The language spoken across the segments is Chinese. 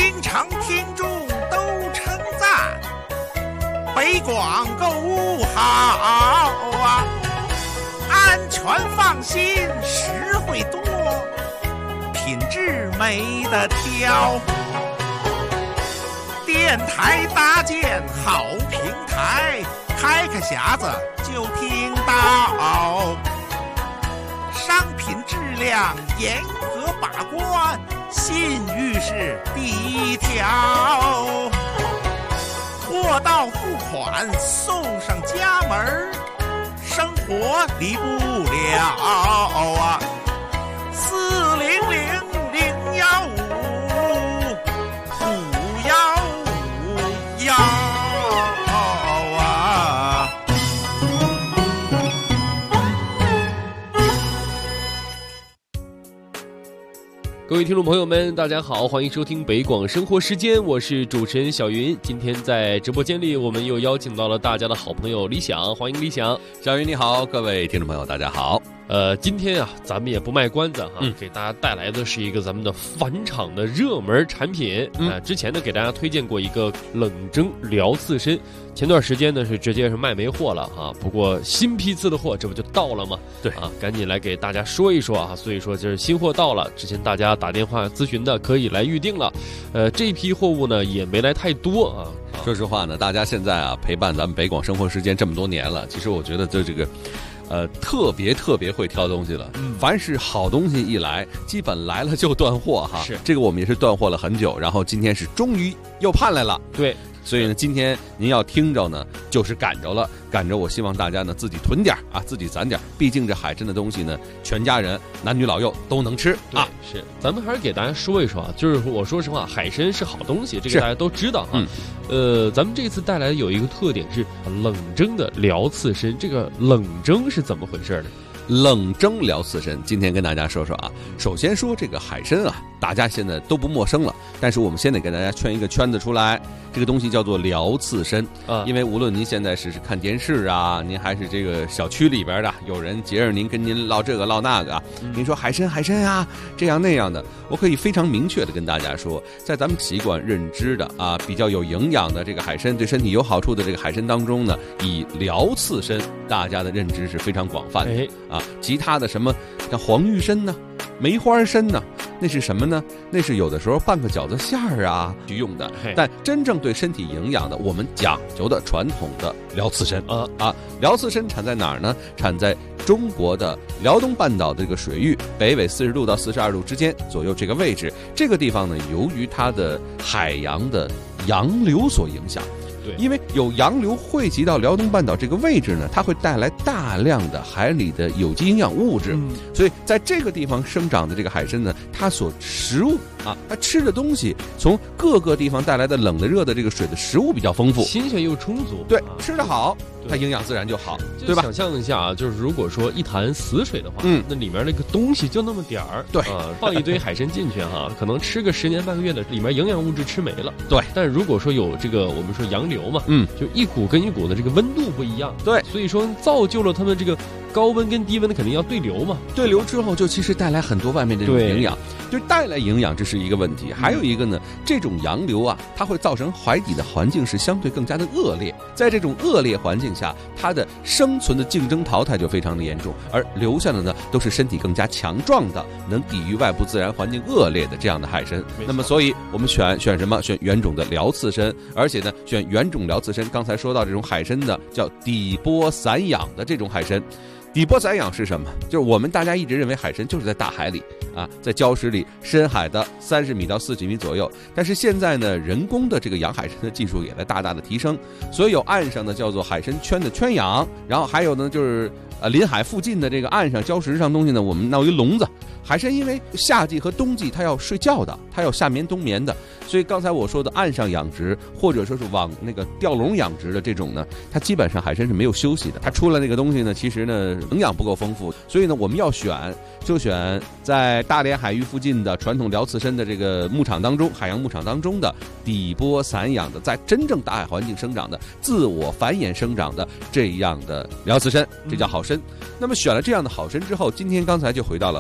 经常听众都称赞，北广购物好啊，安全放心，实惠多，品质没得挑。电台搭建好平台，开个匣子就听到，商品质量严格把关，信誉是第一条。货到付款送上家门，生活离不了啊！400-015-515啊！ 各位听众朋友们，大家好，欢迎收听北广生活时间，我是主持人小云。今天在直播间里，我们又邀请到了大家的好朋友李想，欢迎李想。 小云你好，各位听众朋友大家好。 今天啊，咱们也不卖关子哈，给大家带来的是一个咱们的返场的热门产品。之前呢给大家推荐过一个冷蒸辽刺身，前段时间呢是直接是卖没货了哈，不过新批次的货这不就到了吗？ 对啊，赶紧来给大家说一说啊。所以说就是新货到了，之前大家打电话咨询的可以来预定了。这批货物呢也没来太多啊。 说实话呢，大家现在啊陪伴咱们北广生活时间这么多年了，其实我觉得这个。特别会挑东西了。凡是好东西一来，基本来了就断货哈。 是， 这个我们也是断货了很久，然后今天是终于又盼来了。 对， 所以呢，今天您要听着呢，就是赶着了，赶着。我希望大家呢自己囤点啊，自己攒点。毕竟这海参的东西呢，全家人男女老幼都能吃啊。 是，咱们还是给大家说一说啊，就是我说实话，海参是好东西，这个大家都知道哈。咱们这次带来有一个特点是冷蒸的辽刺参，这个冷蒸是怎么回事呢？ 冷蒸辽刺参，今天跟大家说说啊。首先说这个海参啊，大家现在都不陌生了，但是我们先得给大家圈一个圈子出来。这个东西叫做辽刺参啊，因为无论您现在是看电视啊，您还是这个小区里边的有人截着您跟您唠这个唠那个啊，您说海参啊，这样那样的，我可以非常明确的跟大家说，在咱们习惯认知的啊比较有营养的这个海参，对身体有好处的这个海参当中呢，以辽刺参大家的认知是非常广泛的啊。其他的什么像黄玉参呢、梅花参呢，那是什么呢？那是有的时候拌个饺子馅儿啊去用的。但真正对身体营养的，我们讲究的传统的辽刺参辽刺参产在哪儿呢？产在中国的辽东半岛的这个水域北纬40度到42度之间左右这个位置。这个地方呢，由于它的海洋的洋流所影响。因为有洋流汇集到辽东半岛这个位置呢，它会带来大量的海里的有机营养物质，所以在这个地方生长的这个海参呢，它所食物啊，它吃的东西从各个地方带来的冷的、热的这个水的食物比较丰富， 新鲜又充足。 对，吃得好，它营养自然就好，对吧？ 想象一下啊，就是如果说一潭死水的话，那里面那个东西就那么点儿， 对放一堆海参进去哈，可能吃个10年半个月的，里面营养物质吃没了。 对， 但如果说有这个我们说洋流嘛，就一股跟一股的这个温度不一样， 对， 所以说造就了他们这个高温跟低温的肯定要对流嘛， 对流之后就其实带来很多外面的这种营养，就带来营养这是一个问题。还有一个呢，这种洋流啊，它会造成海底的环境是相对更加的恶劣，在这种恶劣环境下，它的生存的竞争淘汰就非常的严重，而留下的呢都是身体更加强壮的，能抵御外部自然环境恶劣的这样的海参。那么所以我们选什么？选原种的辽刺参，而且呢选原种辽刺参。刚才说到这种海参呢，叫底波散养的这种海参。底波散养是什么？就是我们大家一直认为海参就是在大海里啊，在礁石里深海的30米到40米左右。但是现在呢，人工的这个养海参的技术也在大大的提升，所以有岸上的叫做海参圈的圈养，然后还有呢就是临海附近的这个岸上礁石上东西呢，我们闹一笼子。海参因为夏季和冬季它要睡觉的，它要夏眠冬眠的，所以刚才我说的岸上养殖或者说是往那个钓笼养殖的这种呢，它基本上海参是没有休息的，它出了那个东西呢，其实呢营养不够丰富，所以呢我们要选就选在大连海域附近的传统辽刺参的这个牧场当中，海洋牧场当中的底波散养的，在真正大海环境生长的自我繁衍生长的这样的辽刺参，这叫好参。那么选了这样的好参之后，今天刚才就回到了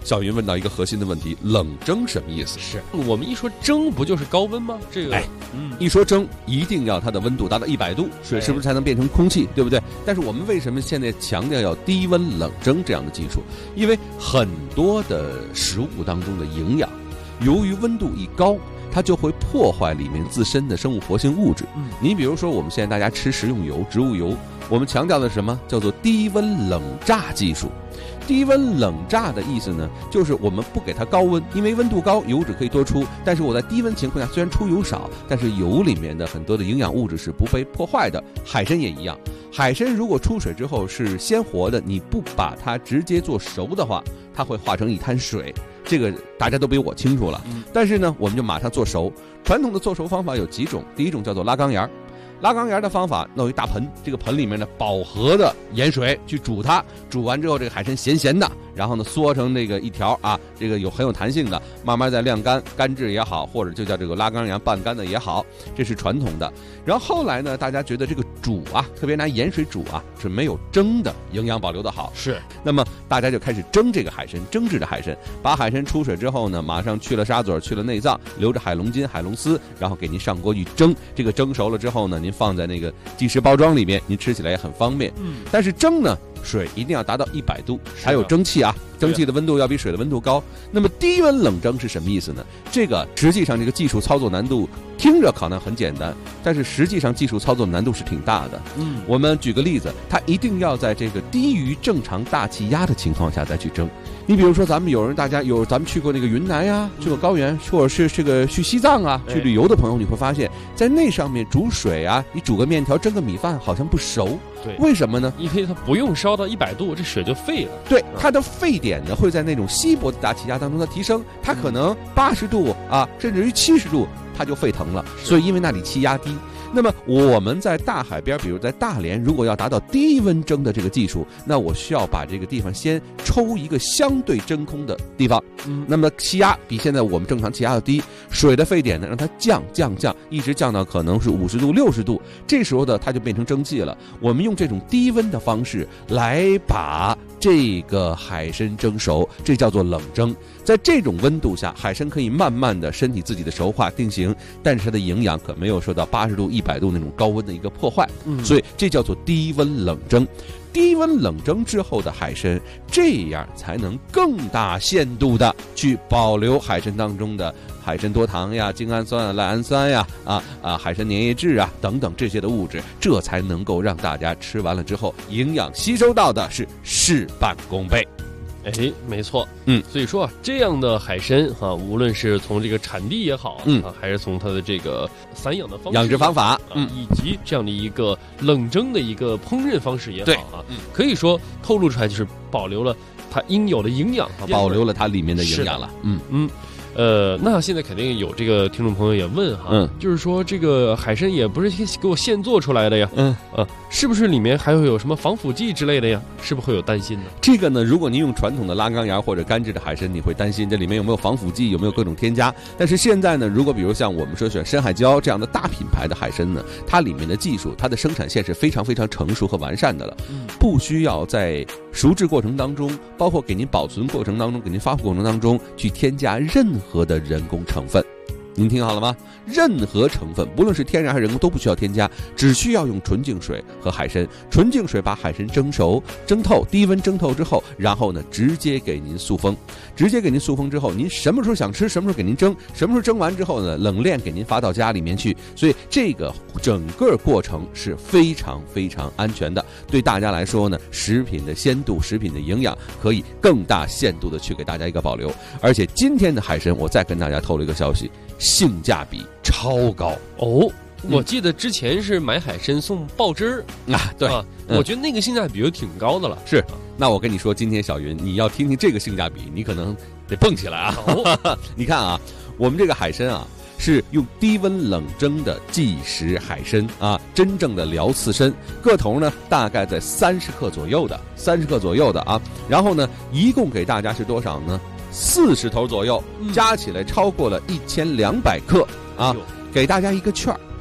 小云问到一个核心的问题：冷蒸什么意思？ 是我们一说蒸，不就是高温吗？这个， 一说蒸，一定要它的温度达到100度，水是不是才能变成空气，对不对？但是我们为什么现在强调要低温冷蒸这样的技术？因为很多的食物当中的营养，由于温度一高，它就会破坏里面自身的生物活性物质。你比如说我们现在大家吃食用油、植物油，我们强调的是什么？叫做低温冷榨技术。低温冷榨的意思呢，就是我们不给它高温，因为温度高，油脂可以多出。但是我在低温情况下，虽然出油少，但是油里面的很多的营养物质是不被破坏的。海参也一样，海参如果出水之后是鲜活的，你不把它直接做熟的话，它会化成一滩水。这个大家都比我清楚了。但是呢，我们就马上做熟。传统的做熟方法有几种，第一种叫做拉缸沿。拉缸沿的方法，弄一大盆，这个盆里面呢饱和的盐水去煮它，煮完之后这个海参咸咸的，然后呢缩成这个一条啊，这个很有弹性的，慢慢再晾干，干制也好，或者就叫这个拉缸沿拌干的也好，这是传统的。然后后来呢，大家觉得这个煮啊，特别拿盐水煮啊，是没有蒸的营养保留的好。 是， 那么大家就开始蒸这个海参，蒸制的海参，把海参出水之后呢，马上去了沙嘴，去了内脏，留着海龙筋、海龙丝，然后给您上锅去蒸。这个蒸熟了之后呢，您放在那个即食包装里面，您吃起来也很方便。但是蒸呢，水一定要达到100度，还有蒸汽啊，蒸汽的温度要比水的温度高。那么低温冷蒸是什么意思呢？这个实际上这个技术操作难度听着可能很简单，但是实际上技术操作难度是挺大的。我们举个例子，它一定要在这个低于正常大气压的情况下再去蒸。你比如说咱们咱们去过那个云南呀，去过高原，或者是这个去西藏啊，去旅游的朋友，你会发现在那上面煮水啊，你煮个面条蒸个米饭好像不熟。 对， 为什么呢？ 因为它不用烧到100度，这水就沸了。 对，它的沸点呢会在那种稀薄的大气压当中的提升，它可能80度啊，甚至于70度它就沸腾了。所以因为那里气压低。那么我们在大海边，比如在大连，如果要达到低温蒸的这个技术，那我需要把这个地方先抽一个相对真空的地方。那么气压比现在我们正常气压要低，水的沸点呢让它降，一直降到可能是50度、60度，这时候呢它就变成蒸汽了。我们用这种低温的方式来把这个海参蒸熟，这叫做冷蒸。在这种温度下，海参可以慢慢的身体自己的熟化定型，但是它的营养可没有受到80度、100度那种高温的一个破坏。所以这叫做低温冷蒸。低温冷蒸之后的海参，这样才能更大限度的去保留海参当中的海参多糖呀、精氨酸啊、赖氨酸呀、海参粘液质啊等等这些的物质，这才能够让大家吃完了之后，营养吸收到的是事半功倍。 哎，没错，所以说啊，这样的海参哈，无论是从这个产地也好，还是从它的这个散养的方式、 养殖方法， 以及这样的一个冷蒸的一个烹饪方式也好啊，可以说透露出来就是保留了它应有的营养， 保留了它里面的营养了。 那现在肯定有这个听众朋友也问哈，就是说这个海参也不是给我现做出来的呀，是不是里面还会有什么防腐剂之类的呀？是不是会有担心呢？ 这个呢，如果您用传统的拉缸沿或者干制的海参，你会担心这里面有没有防腐剂，有没有各种添加。但是现在呢，如果比如像我们说选深海礁这样的大品牌的海参呢，它里面的技术，它的生产线是非常非常成熟和完善的了，不需要在熟制过程当中，包括给您保存过程当中，给您发布过程当中去添加任何的人工成分。您听好了吗？任何成分，不论是天然还是人工，都不需要添加，只需要用纯净水和海参。纯净水把海参蒸熟、蒸透，低温蒸透之后，然后呢，直接给您塑封。直接给您塑封之后，您什么时候想吃，什么时候给您蒸，什么时候蒸完之后呢，冷链给您发到家里面去。所以这个整个过程是非常非常安全的。对大家来说呢，食品的鲜度、食品的营养可以更大限度的去给大家一个保留。而且今天的海参，我再跟大家透露一个消息。性价比超高哦！我记得之前是买海参送爆汁儿啊，对， 我觉得那个性价比就挺高的了。 是，那我跟你说，今天小云你要听听这个性价比，你可能得蹦起来啊！你看啊，我们这个海参啊，是用低温冷蒸的即食海参啊，真正的辽刺参，个头呢大概在30克左右的啊，然后呢，一共给大家是多少呢？40头左右，加起来超过了1200克啊！给大家一个券儿，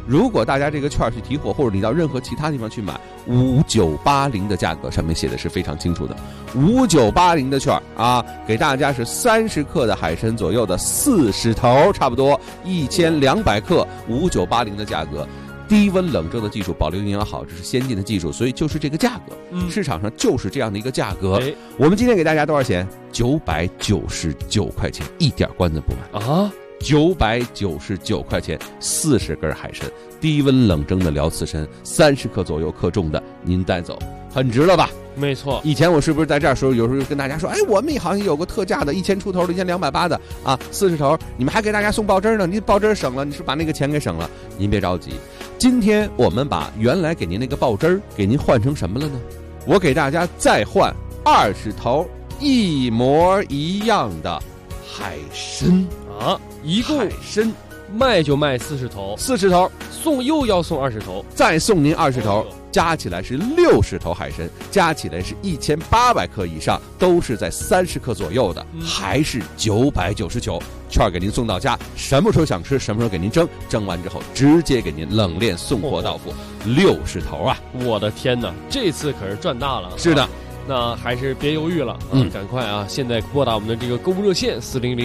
如果大家这个券去提货，或者你到任何其他地方去买，5980的价格上面写的是非常清楚的，5980的券啊，给大家是30克的海参左右的40头，差不多1200克，5980的价格。低温冷蒸的技术，保留营养好，这是先进的技术，所以就是这个价格，市场上就是这样的一个价格。我们今天给大家多少钱？999块钱，一点关子不买啊！999块钱，40根海参，低温冷蒸的辽刺参，30克左右克重的，您带走，很值了吧？ 没错， 以前我是不是在这儿时候，有时候跟大家说，哎，我们好像有个特价的1000出头的，1280的啊，40头，你们还给大家送爆汁呢，您爆汁省了，你是把那个钱给省了，您别着急。今天我们把原来给您那个爆汁给您换成什么了呢？我给大家再换20头一模一样的海参啊，一共海参卖就卖40头 ，40头送又要送20头， 再送您20头。加起来是60头海参，加起来是1800克以上，都是在30克左右的，还是999，券给您送到家，什么时候想吃什么时候给您蒸，蒸完之后直接给您冷链送货到府，60头啊！ 我的天哪，这次可是赚大了！ 是的。 那还是别犹豫了，赶快啊！现在拨打我们的这个购物热线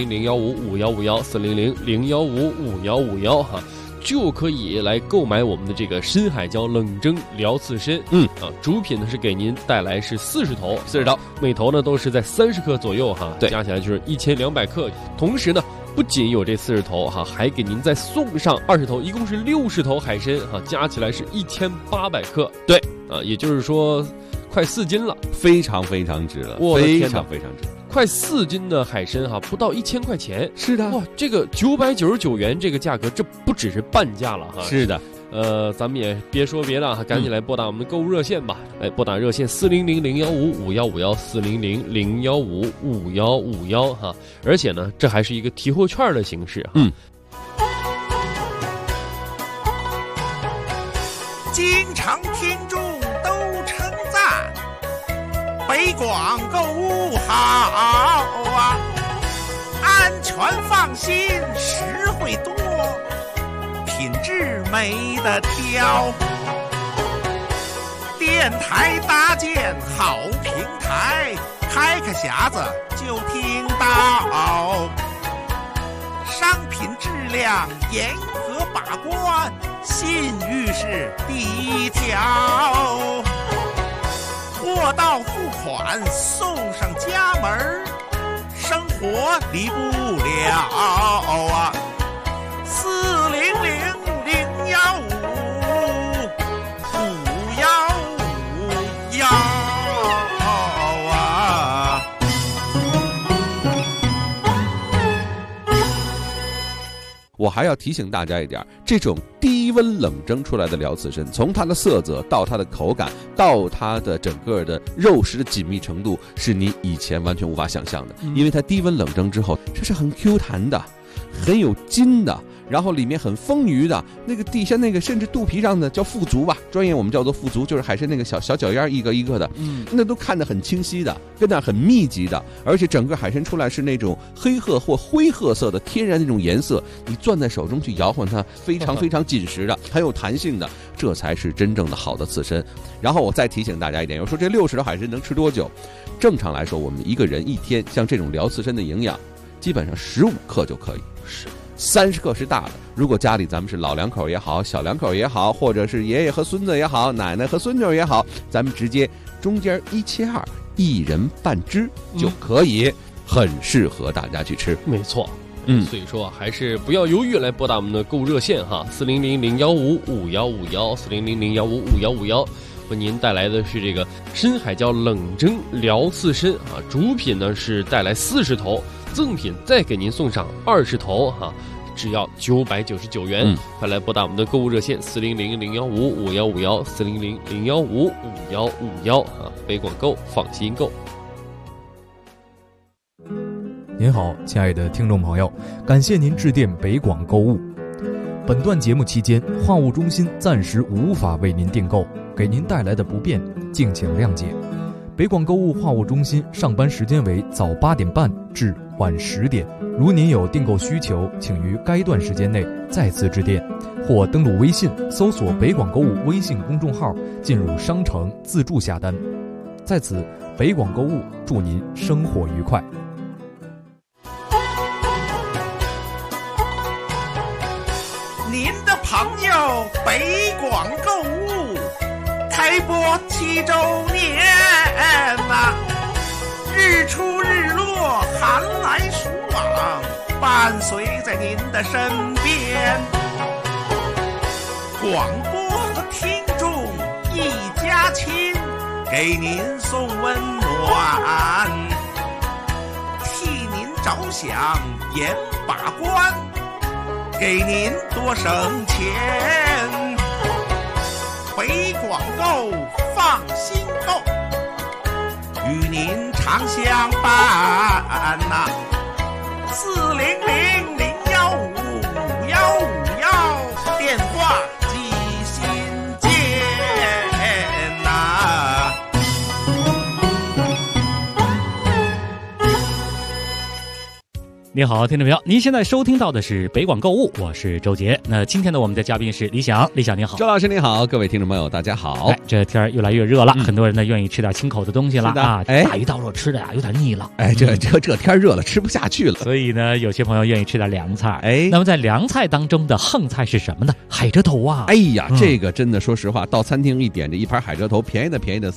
400-015-5151，400-015-5151哈，就可以来购买我们的这个深海椒冷蒸辽刺参。主品呢是给您带来是40头，每头呢都是在30克左右哈，加起来就是1200克。同时呢，不仅有这40头哈，还给您再送上20头，一共是60头海参哈，加起来是1800克。 对啊，也就是说快4斤了， 非常非常值了，非常非常值。 快4斤的海参哈，不到1000块钱。 是的， 哇，这个999元这个价格，这不只是半价了哈。 是的， 咱们也别说别的哈，赶紧来拨打我们的购物热线吧。来拨打热线400-015-5151，400-015-5151哈。而且呢，这还是一个提货券的形式哈。 经常听众都称赞北广购物好啊，安全放心，实惠多，品质没得挑。电台搭建好平台，开个匣子就听到，商品质量严格把关，信誉是第一条。货到付款送上家门，生活离不了啊！400-015-5151啊！ 我还要提醒大家一点，这种低温冷蒸出来的辽刺参，从它的色泽到它的口感到它的整个的肉食的紧密程度，是你以前完全无法想象的。因为它低温冷蒸之后，这是很 Q 弹的，很有筋的，然后里面很丰腴的，那个底下那个甚至肚皮上的叫腹足吧，专业我们叫做腹足，就是海参那个小脚丫一个一个的，那都看得很清晰的，跟那很密集的，而且整个海参出来是那种黑褐或灰褐色的天然那种颜色，你攥在手中去摇晃它，非常非常紧实的，很有弹性的，这才是真正的好的刺参。然后我再提醒大家一点，有说这60头海参能吃多久？正常来说，我们一个人一天像这种辽刺参的营养，基本上15克就可以。是。30克是大的，如果家里咱们是老两口也好，小两口也好，或者是爷爷和孙子也好，奶奶和孙女也好，咱们直接中间1切2，一人半只就可以，很适合大家去吃。 没错，所以说还是不要犹豫，来拨打我们的购物热线哈，400-015-5151，400-015-5151，为您带来的是这个深海椒冷蒸辽刺参啊，主品呢是带来40头，赠品再给您送上20头哈。只要999元，快来拨打我们的购物热线400-015-5151，400-015-5151啊！北广购，放心购。 您好，亲爱的听众朋友，感谢您致电北广购物。本段节目期间，话务中心暂时无法为您订购，给您带来的不便，敬请谅解。北广购物话务中心上班时间为早8点半至晚10点。如您有订购需求，请于该段时间内再次致电或登录微信搜索北广购物微信公众号，进入商城自助下单。在此，北广购物祝您生活愉快。 您的朋友北广购物开播7周年呐，日出日落，寒来暑往，伴随在您的身边。广播和听众一家亲，给您送温暖，替您着想严把关，给您多省钱。北广购放心购，与您常相伴呐。400-015-515电话记心间呐。 你好，听众朋友，您现在收听到的是北广购物，我是周杰。那今天呢，我们的嘉宾是李想，李想你好。 周老师你好，各位听众朋友大家好。 这天越来越热了，很多人呢愿意吃点清口的东西了啊。大鱼大肉吃的呀有点腻了， 这天热了吃不下去了， 所以呢有些朋友愿意吃点凉菜。那么在凉菜当中的横菜是什么呢？海蜇头啊。 哎呀，这个真的说实话，到餐厅一点这一盘海蜇头，便宜的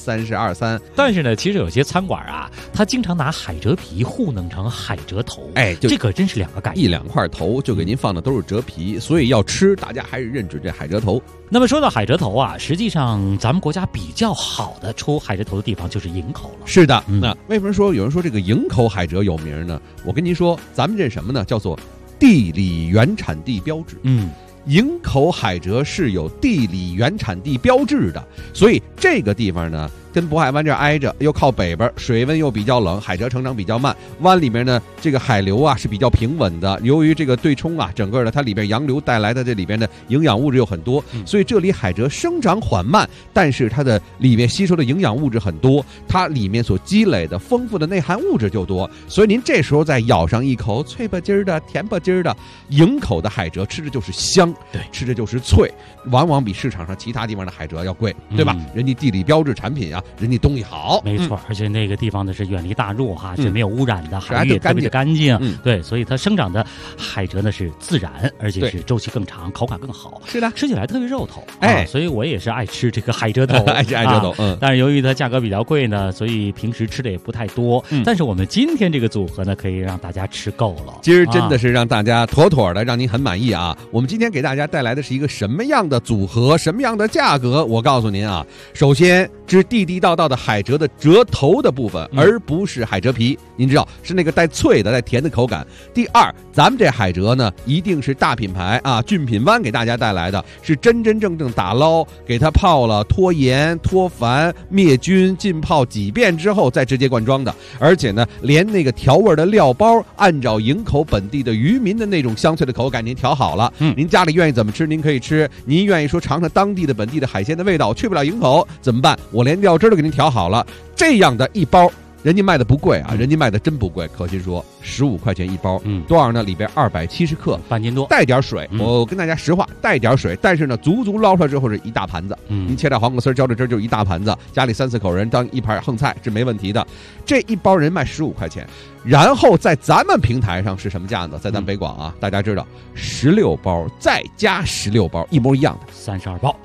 32、3。 但是呢，其实有些餐馆啊，他经常拿海蜇皮糊弄成海蜇头。这个真是两个概念， 一两块头就给您放的都是蜇皮，所以要吃大家还是认准这海蜇头。 那么说到海蜇头啊，实际上咱们国家比较好的出海蜇头的地方就是营口了。 是的，那为什么说有人说这个营口海蜇有名呢？我跟您说，咱们这什么呢？叫做地理原产地标志。营口海蜇是有地理原产地标志的，所以这个地方呢跟渤海湾这挨着，又靠北边，水温又比较冷，海蜇成长比较慢。湾里面呢，这个海流啊是比较平稳的。由于这个对冲啊，整个的它里边洋流带来的这里边的营养物质又很多，所以这里海蜇生长缓慢，但是它的里面吸收的营养物质很多，它里面所积累的丰富的内含物质就多。所以您这时候再咬上一口脆吧唧的、甜吧唧的营口的海蜇，吃着就是香， 对， 吃着就是脆，往往比市场上其他地方的海蜇要贵，对吧？人家地理标志产品啊。人家东西好， 没错，而且那个地方呢是远离大陆哈，是没有污染的，海域也特别的干净，对，所以它生长的海蜇呢是自然，而且是周期更长，口感更好， 是的， 吃起来特别肉头，所以我也是爱吃这个海蜇头， 爱吃海蜇头， 但是由于它价格比较贵呢，所以平时吃的也不太多，但是我们今天这个组合呢，可以让大家吃够了， 今儿真的是让大家妥妥的，让您很满意啊！我们今天给大家带来的是一个什么样的组合，什么样的价格？我告诉您啊，首先是地地道道的海蜇的蜇头的部分，而不是海蜇皮。您知道是那个带脆的、带甜的口感。第二，咱们这海蜇呢，一定是大品牌啊，俊品湾给大家带来的，是真真正正打捞，给它泡了、脱盐、脱矾、灭菌、浸泡几遍之后再直接灌装的。而且呢，连那个调味的料包，按照营口本地的渔民的那种香脆的口感，您调好了。您家里愿意怎么吃，您可以吃。您愿意说尝尝当地的本地的海鲜的味道，去不了营口怎么办？我连料汁都给您调好了。这样的一包，人家卖的不贵啊，人家卖的真不贵。可心说15块钱一包，多少呢？里边270克， 半斤多， 带点水。我跟大家实话，带点水，但是呢，足捞出来之后是一大盘子。您切点黄瓜丝，浇着汁就一大盘子，家里3、4口人当一盘横菜是没问题的。这一包人卖15块钱。然后在咱们平台上是什么价呢？在咱北广啊，大家知道16包再加16包，一模一样的 32包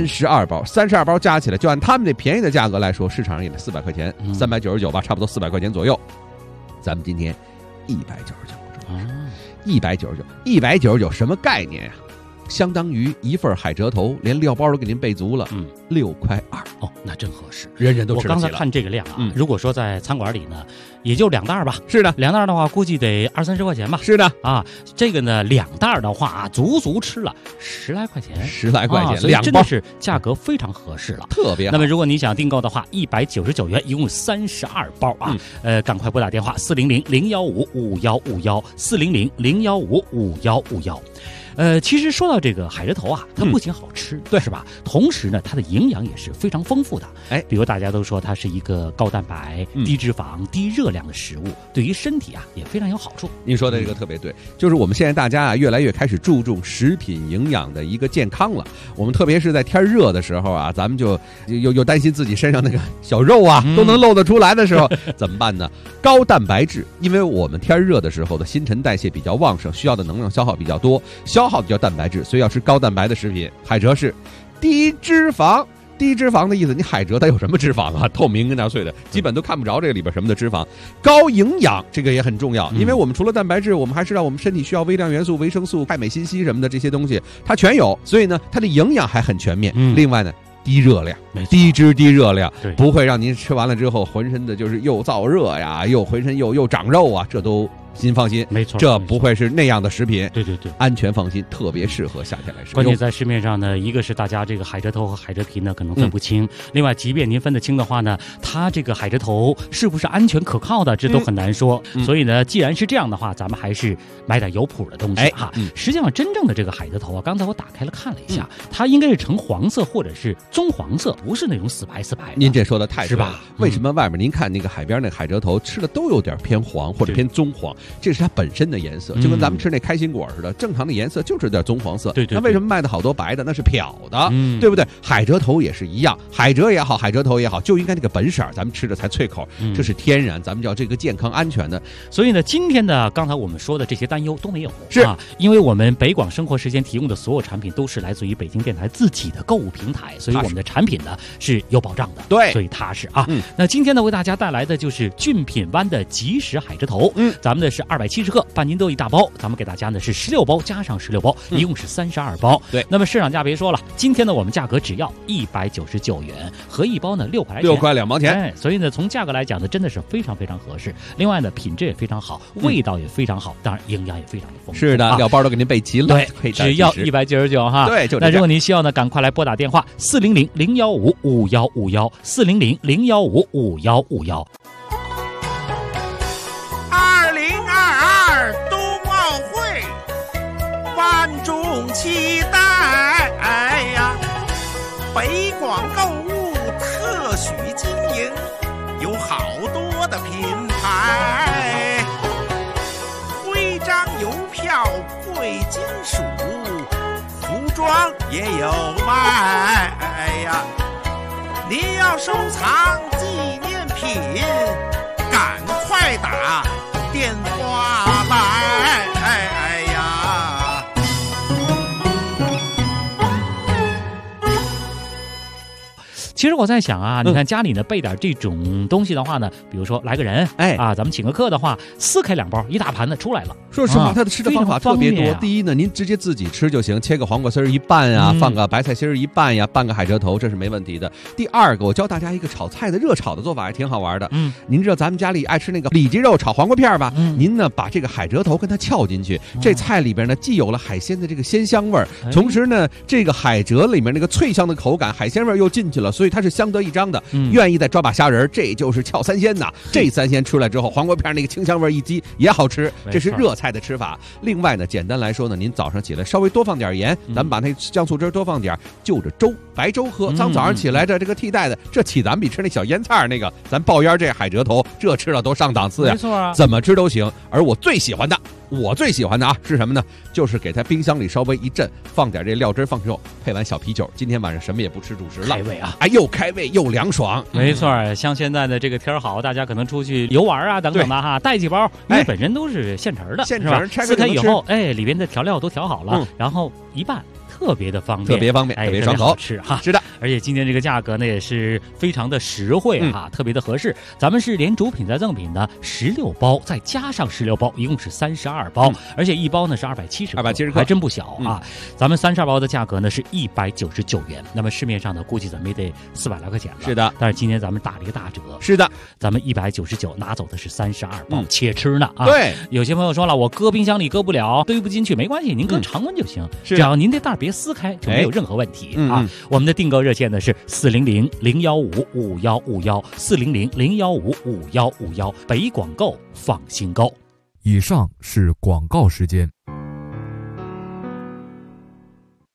，32包加起来，就按他们这便宜的价格来说，市场上也得400块钱，399吧，差不多400块钱左右。咱们今天199，199什么概念呀？相当于一份海蜇头，连料包都给您备足了，6.2块哦，那真合适， 人人都吃得起了。 我刚才看这个量啊，如果说在餐馆里呢，也就2袋吧。 是的 ，2袋的话，估计得20-30块钱吧。 是的啊，这个呢，2袋的话，足吃了10来块钱 ，10来块钱， 所以真的是价格非常合适了， 特别好。 那么如果你想订购的话，199元，一共32包啊，赶快拨打电话400-015-5151，400-015-5151。 其实说到这个海蜇头啊，它不仅好吃，对，是吧？同时呢，它的营养也是非常丰富的。比如大家都说它是一个高蛋白、低脂肪、低热量的食物，对于身体啊也非常有好处。 您说的这个特别对，就是我们现在大家啊越来越开始注重食品营养的一个健康了。我们特别是在天热的时候啊，咱们就又担心自己身上那个小肉啊都能露得出来的时候，怎么办呢？高蛋白质，因为我们天热的时候的新陈代谢比较旺盛，需要的能量消耗比较多，消耗的叫蛋白质，所以要吃高蛋白的食品。海蜇是低脂肪。低脂肪的意思，你海蜇它有什么脂肪啊？透明跟那碎的，基本都看不着这个里边什么的脂肪。高营养这个也很重要，因为我们除了蛋白质，我们还知道我们身体需要微量元素、维生素、钙、镁、锌、硒什么的这些东西，它全有，所以呢，它的营养还很全面。另外呢，低热量，低脂低热量，不会让您吃完了之后浑身的就是又燥热呀，又浑身又长肉啊，这都您放心， 没错， 这不会是那样的食品。 对， 安全放心，特别适合夏天来吃。 关键在市面上呢，一个是大家这个海蜇头和海蜇皮呢可能分不清，另外即便您分得清的话呢，它这个海蜇头是不是安全可靠的，这都很难说。所以呢，既然是这样的话，咱们还是买点有谱的东西哈。实际上，真正的这个海蜇头啊，刚才我打开了看了一下，它应该是呈黄色或者是棕黄色，不是那种死白的。 您这说的太是吧？ 为什么外面您看那个海边那海蜇头吃的都有点偏黄或者偏棕黄？这是它本身的颜色，就跟咱们吃那开心果似的，正常的颜色就是有点棕黄色。 对， 那为什么卖的好多白的？那是漂的，对不对？海蜇头也是一样，海蜇也好，海蜇头也好，就应该那个本色，咱们吃着才脆口，这是天然，咱们叫这个健康安全的。 所以呢，今天的刚才我们说的这些担忧都没有， 是啊，因为我们北广生活时间提供的所有产品都是来自于北京电台自己的购物平台，所以我们的产品呢是有保障的， 对， 所以踏实啊。那今天呢，为大家带来的就是俊品湾的即食海蜇头，咱们的是270克，半斤多一大包，咱们给大家呢是16包加上16包，一共是32包。 对， 那么市场价别说了，今天呢我们价格只要199元，合一包呢6块 6块2毛钱。 所以呢，从价格来讲呢，真的是非常非常合适。另外呢，品质也非常好，味道也非常好，当然营养也非常的丰富。 是的，料包都给您备齐了， 对，只要199哈。 对，就那如果您需要呢，赶快来拨打电话400-015-5151，400-015-5151。 2022冬奥会，万众期待呀！北广购物特许经营，有好多的品牌，徽章邮票贵金属，服装也有卖呀！您要收藏纪念品，赶快打电话来呀！ 其实我在想啊，你看家里呢备点这种东西的话呢，比如说来个人，咱们请个客的话，4开2包，一大盘子出来了。 说实话，它的吃的方法特别多。第一呢，您直接自己吃就行，切个黄瓜丝一半啊，放个白菜心一半呀，拌个海蜇头，这是没问题的。第二个，我教大家一个炒菜的热炒的做法，还挺好玩的。您知道咱们家里爱吃那个里脊肉炒黄瓜片吧？您呢把这个海蜇头跟它翘进去，这菜里边呢既有了海鲜的这个鲜香味儿，同时呢这个海蜇里面那个脆香的口感，海鲜味又进去了，所以它是相得益彰的。愿意再抓把虾仁，这就是翘三鲜呐。这三鲜出来之后，黄瓜片那个清香味一激也好吃，这是热菜的吃法。另外呢，简单来说呢，您早上起来稍微多放点盐，咱们把那酱醋汁多放点，就着粥白粥喝。早上起来这个替代的，这起咱们比吃那小腌菜那个，咱爆烟这海蜇头，这吃了多上档次呀！ 没错啊， 怎么吃都行。而我最喜欢的啊是什么呢？就是给它冰箱里稍微一震，放点这料汁放之后，配完小啤酒，今天晚上什么也不吃主食了， 开胃啊！ 又开胃又凉爽。 没错，像现在的这个天好，大家可能出去游玩啊等等的哈，带几包，因为本身都是现成的， 现成撕开以后，里边的调料都调好了，然后一拌。特别方便，特别爽口， 吃哈。 是的， 而且今天这个价格呢也是非常的实惠哈，特别的合适。咱们是连主品再赠品的16包，再加上16包，一共是32包，而且一包呢是270克，还真不小啊。咱们32包的价格呢是199元，那么市面上呢估计咱们也得400来块钱了。 是的， 但是今天咱们打了一个大折。 是的， 咱们199拿走的是32包，且吃呢啊。 对， 有些朋友说了，我搁冰箱里搁不了，堆不进去，没关系，您搁常温就行，只要您这袋别撕开就没有任何问题啊！我们的订购热线呢是400-015-5151，400-015-5151，北广购放心购。 以上是广告时间。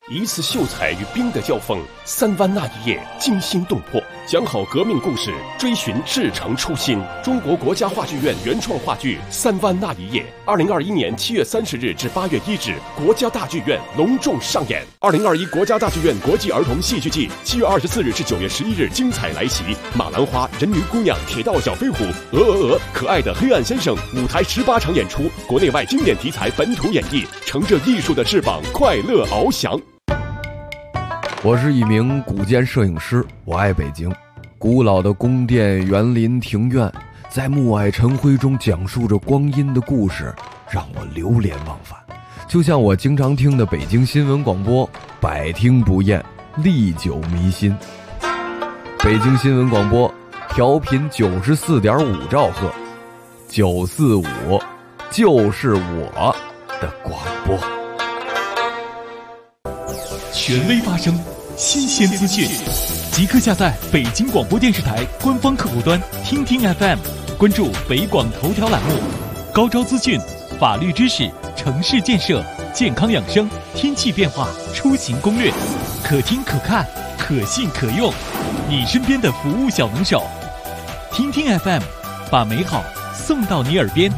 一次秀才与兵的交锋，三湾那一夜惊心动魄，讲好革命故事，追寻至诚初心。中国国家话剧院原创话剧《三湾那一夜》，2021年7月30日至8月1日，国家大剧院隆重上演。2021国家大剧院国际儿童戏剧季7月24日至9月11日精彩来袭，马兰花、人鱼姑娘、铁道小飞虎、可爱的黑暗先生，舞台18场演出，国内外经典题材本土演绎，乘着艺术的翅膀，快乐翱翔。 我是一名古建摄影师，我爱北京。古老的宫殿、园林、庭院，在暮霭晨辉中讲述着光阴的故事，让我流连忘返。就像我经常听的北京新闻广播，百听不厌，历久弥新。北京新闻广播调频94.5兆赫，945就是我的广播。 权威发声，新鲜资讯，即刻下载北京广播电视台官方客户端听听 FM， 关注北广头条栏目，高招资讯、法律知识、城市建设、健康养生、天气变化、出行攻略，可听可看，可信可用，你身边的服务小能手。听听 FM， 把美好送到你耳边。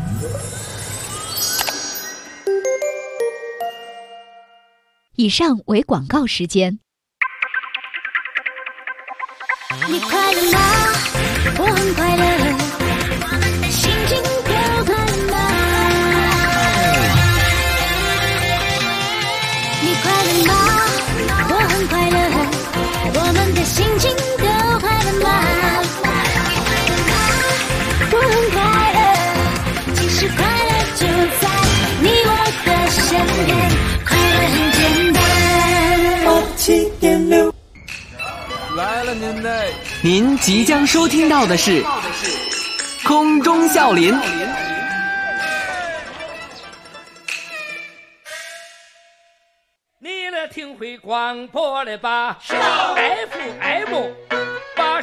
以上为广告时间。 你快乐吗？我很快乐，心情更快乐吗？你快乐吗？我很快乐，我们的心情都快乐吗？我很快乐，其实快乐就在你我的身边，快乐很简单。7.6 来了您即将收听到的是空中笑林。 你来听会广播了吧？是 FM